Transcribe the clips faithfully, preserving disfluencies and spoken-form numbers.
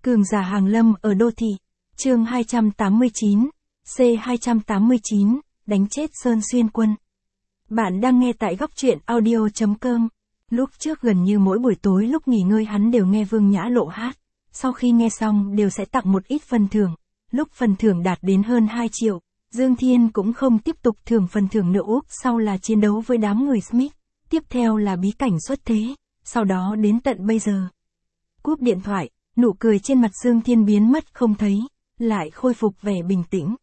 Cường giả hàng lâm ở đô thị. Chương hai trăm tám mươi chín, C hai trăm tám mươi chín, đánh chết Sơn Xuyên Quân. Bạn đang nghe tại góc truyện audio chấm com. Lúc trước gần như mỗi buổi tối lúc nghỉ ngơi hắn đều nghe Vương Nhã Lộ hát. Sau khi nghe xong đều sẽ tặng một ít phần thưởng. Lúc phần thưởng đạt đến hơn hai triệu, Dương Thiên cũng không tiếp tục thưởng phần thưởng nữa. Úp sau là chiến đấu với đám người Smith. Tiếp theo là bí cảnh xuất thế. Sau đó đến tận bây giờ. Cúp điện thoại, nụ cười trên mặt Dương Thiên biến mất không thấy, lại khôi phục vẻ bình tĩnh.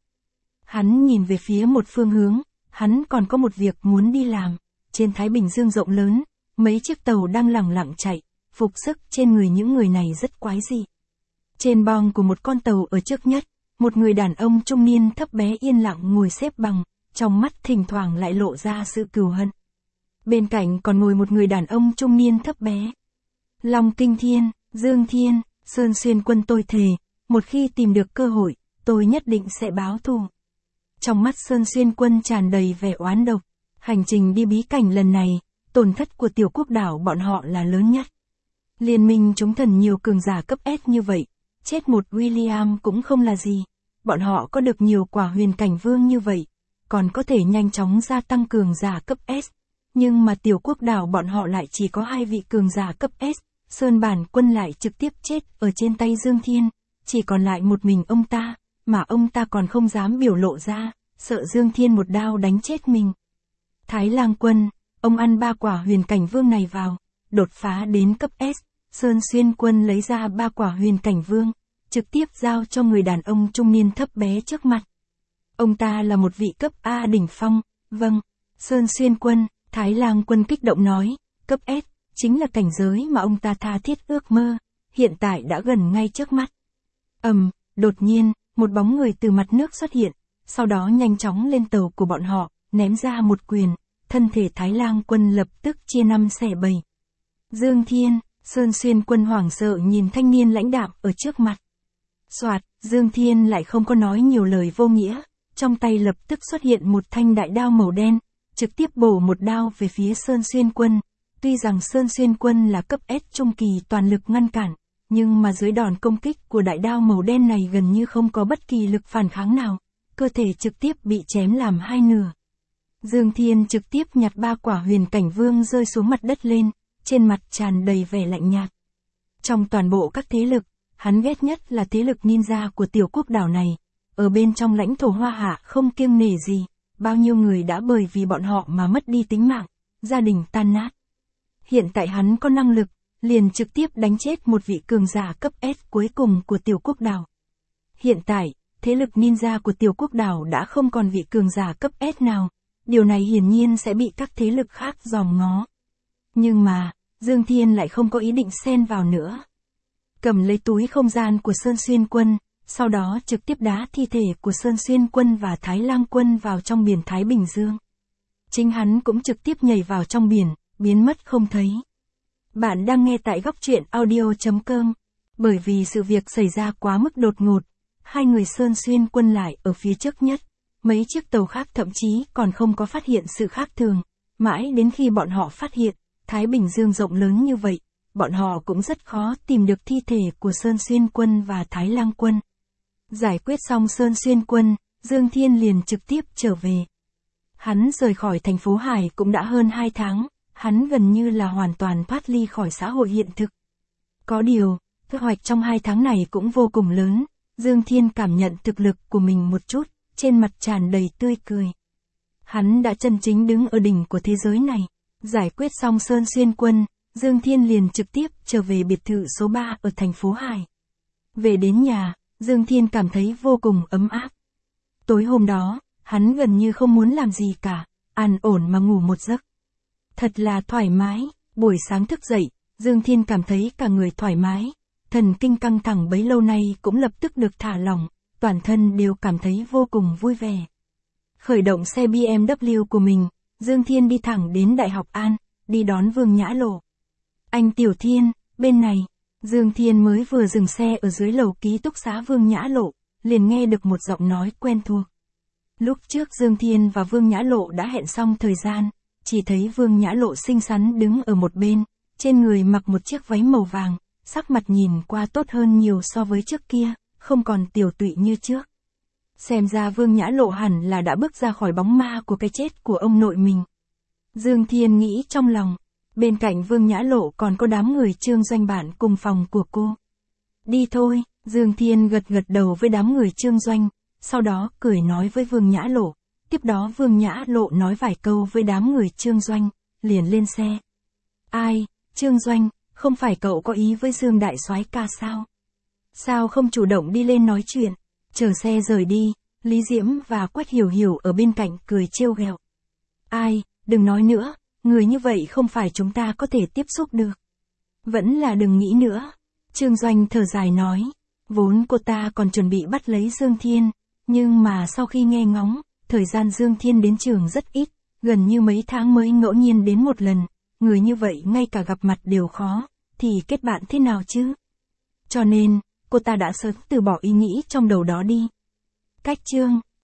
Hắn nhìn về phía một phương hướng, hắn còn có một việc muốn đi làm. Trên Thái Bình Dương rộng lớn, mấy chiếc tàu đang lẳng lặng chạy, phục sức trên người những người này rất quái dị. Trên bong của một con tàu ở trước nhất, một người đàn ông trung niên thấp bé yên lặng ngồi xếp bằng, trong mắt thỉnh thoảng lại lộ ra sự cừu hận. Bên cạnh còn ngồi một người đàn ông trung niên thấp bé. Long Kinh Thiên, Dương Thiên, Sơn Xuyên Quân, tôi thề, một khi tìm được cơ hội, tôi nhất định sẽ báo thù. Trong mắt Sơn Xuyên Quân tràn đầy vẻ oán độc. Hành trình đi bí cảnh lần này, tổn thất của tiểu quốc đảo bọn họ là lớn nhất. Liên minh chúng thần nhiều cường giả cấp S như vậy, chết một William cũng không là gì. Bọn họ có được nhiều quả huyền cảnh vương như vậy, còn có thể nhanh chóng gia tăng cường giả cấp S. Nhưng mà tiểu quốc đảo bọn họ lại chỉ có hai vị cường giả cấp S. Sơn Bản Quân lại trực tiếp chết ở trên tay Dương Thiên, chỉ còn lại một mình ông ta, mà ông ta còn không dám biểu lộ ra, sợ Dương Thiên một đao đánh chết mình. Thái Lang Quân, ông ăn ba quả huyền cảnh vương này vào, đột phá đến cấp S. Sơn Xuyên Quân lấy ra ba quả huyền cảnh vương, trực tiếp giao cho người đàn ông trung niên thấp bé trước mặt. Ông ta là một vị cấp A đỉnh phong. Vâng. Sơn Xuyên Quân, Thái Lang Quân kích động nói, cấp S, chính là cảnh giới mà ông ta tha thiết ước mơ, hiện tại đã gần ngay trước mắt. Ầm, um, đột nhiên, một bóng người từ mặt nước xuất hiện, sau đó nhanh chóng lên tàu của bọn họ, ném ra một quyền, thân thể Thái Lang Quân lập tức chia năm xẻ bảy. Dương Thiên, Sơn Xuyên Quân hoảng sợ nhìn thanh niên lãnh đạm ở trước mặt. Soạt, Dương Thiên lại không có nói nhiều lời vô nghĩa, trong tay lập tức xuất hiện một thanh đại đao màu đen, trực tiếp bổ một đao về phía Sơn Xuyên Quân. Tuy rằng Sơn Xuyên Quân là cấp S trung kỳ toàn lực ngăn cản, nhưng mà dưới đòn công kích của đại đao màu đen này gần như không có bất kỳ lực phản kháng nào, cơ thể trực tiếp bị chém làm hai nửa. Dương Thiên trực tiếp nhặt ba quả huyền cảnh vương rơi xuống mặt đất lên, trên mặt tràn đầy vẻ lạnh nhạt. Trong toàn bộ các thế lực, hắn ghét nhất là thế lực ninja của tiểu quốc đảo này, ở bên trong lãnh thổ Hoa Hạ không kiêng nể gì, bao nhiêu người đã bởi vì bọn họ mà mất đi tính mạng, gia đình tan nát. Hiện tại hắn có năng lực, liền trực tiếp đánh chết một vị cường giả cấp S cuối cùng của tiểu quốc đảo. Hiện tại, thế lực ninja của tiểu quốc đảo đã không còn vị cường giả cấp S nào, điều này hiển nhiên sẽ bị các thế lực khác dòm ngó. Nhưng mà, Dương Thiên lại không có ý định xen vào nữa. Cầm lấy túi không gian của Sơn Xuyên Quân, sau đó trực tiếp đá thi thể của Sơn Xuyên Quân và Thái Lang Quân vào trong biển Thái Bình Dương. Chính hắn cũng trực tiếp nhảy vào trong biển, biến mất không thấy. Bạn đang nghe tại góc truyện audio chấm com. Bởi vì sự việc xảy ra quá mức đột ngột, hai người Sơn Xuyên Quân lại ở phía trước nhất, mấy chiếc tàu khác thậm chí còn không có phát hiện sự khác thường, mãi đến khi bọn họ phát hiện, Thái Bình Dương rộng lớn như vậy, bọn họ cũng rất khó tìm được thi thể của Sơn Xuyên Quân và Thái Lang Quân. Giải quyết xong Sơn Xuyên Quân, Dương Thiên liền trực tiếp trở về. Hắn rời khỏi thành phố Hải cũng đã hơn hai tháng, hắn gần như là hoàn toàn thoát ly khỏi xã hội hiện thực. Có điều, kế hoạch trong hai tháng này cũng vô cùng lớn, Dương Thiên cảm nhận thực lực của mình một chút, trên mặt tràn đầy tươi cười. Hắn đã chân chính đứng ở đỉnh của thế giới này. Giải quyết xong Sơn Xuyên Quân, Dương Thiên liền trực tiếp trở về biệt thự số ba ở thành phố Hải. Về đến nhà, Dương Thiên cảm thấy vô cùng ấm áp. Tối hôm đó, hắn gần như không muốn làm gì cả, an ổn mà ngủ một giấc. Thật là thoải mái, buổi sáng thức dậy, Dương Thiên cảm thấy cả người thoải mái, thần kinh căng thẳng bấy lâu nay cũng lập tức được thả lỏng, toàn thân đều cảm thấy vô cùng vui vẻ. Khởi động xe bê em vê của mình, Dương Thiên đi thẳng đến Đại học An, đi đón Vương Nhã Lộ. Anh Tiểu Thiên, bên này, Dương Thiên mới vừa dừng xe ở dưới lầu ký túc xá Vương Nhã Lộ, liền nghe được một giọng nói quen thuộc. Lúc trước Dương Thiên và Vương Nhã Lộ đã hẹn xong thời gian, chỉ thấy Vương Nhã Lộ xinh xắn đứng ở một bên, trên người mặc một chiếc váy màu vàng, sắc mặt nhìn qua tốt hơn nhiều so với trước kia, không còn tiểu tụy như trước. Xem ra Vương Nhã Lộ hẳn là đã bước ra khỏi bóng ma của cái chết của ông nội mình. Dương Thiên nghĩ trong lòng, bên cạnh Vương Nhã Lộ còn có đám người Trương Doanh bạn cùng phòng của cô. Đi thôi, Dương Thiên gật gật đầu với đám người Trương Doanh, sau đó cười nói với Vương Nhã Lộ, tiếp đó Vương Nhã Lộ nói vài câu với đám người Trương Doanh, liền lên xe. Ai, Trương Doanh, không phải cậu có ý với Dương Đại Soái ca sao? Sao không chủ động đi lên nói chuyện, chờ xe rời đi, Lý Diễm và Quách Hiểu Hiểu ở bên cạnh cười trêu ghẹo. Ai, đừng nói nữa, người như vậy không phải chúng ta có thể tiếp xúc được. Vẫn là đừng nghĩ nữa. Trương Doanh thở dài nói, vốn cô ta còn chuẩn bị bắt lấy Dương Thiên, nhưng mà sau khi nghe ngóng, thời gian Dương Thiên đến trường rất ít, gần như mấy tháng mới ngẫu nhiên đến một lần, người như vậy ngay cả gặp mặt đều khó, thì kết bạn thế nào chứ? Cho nên, cô ta đã sớm từ bỏ ý nghĩ trong đầu đó đi. Cách Trương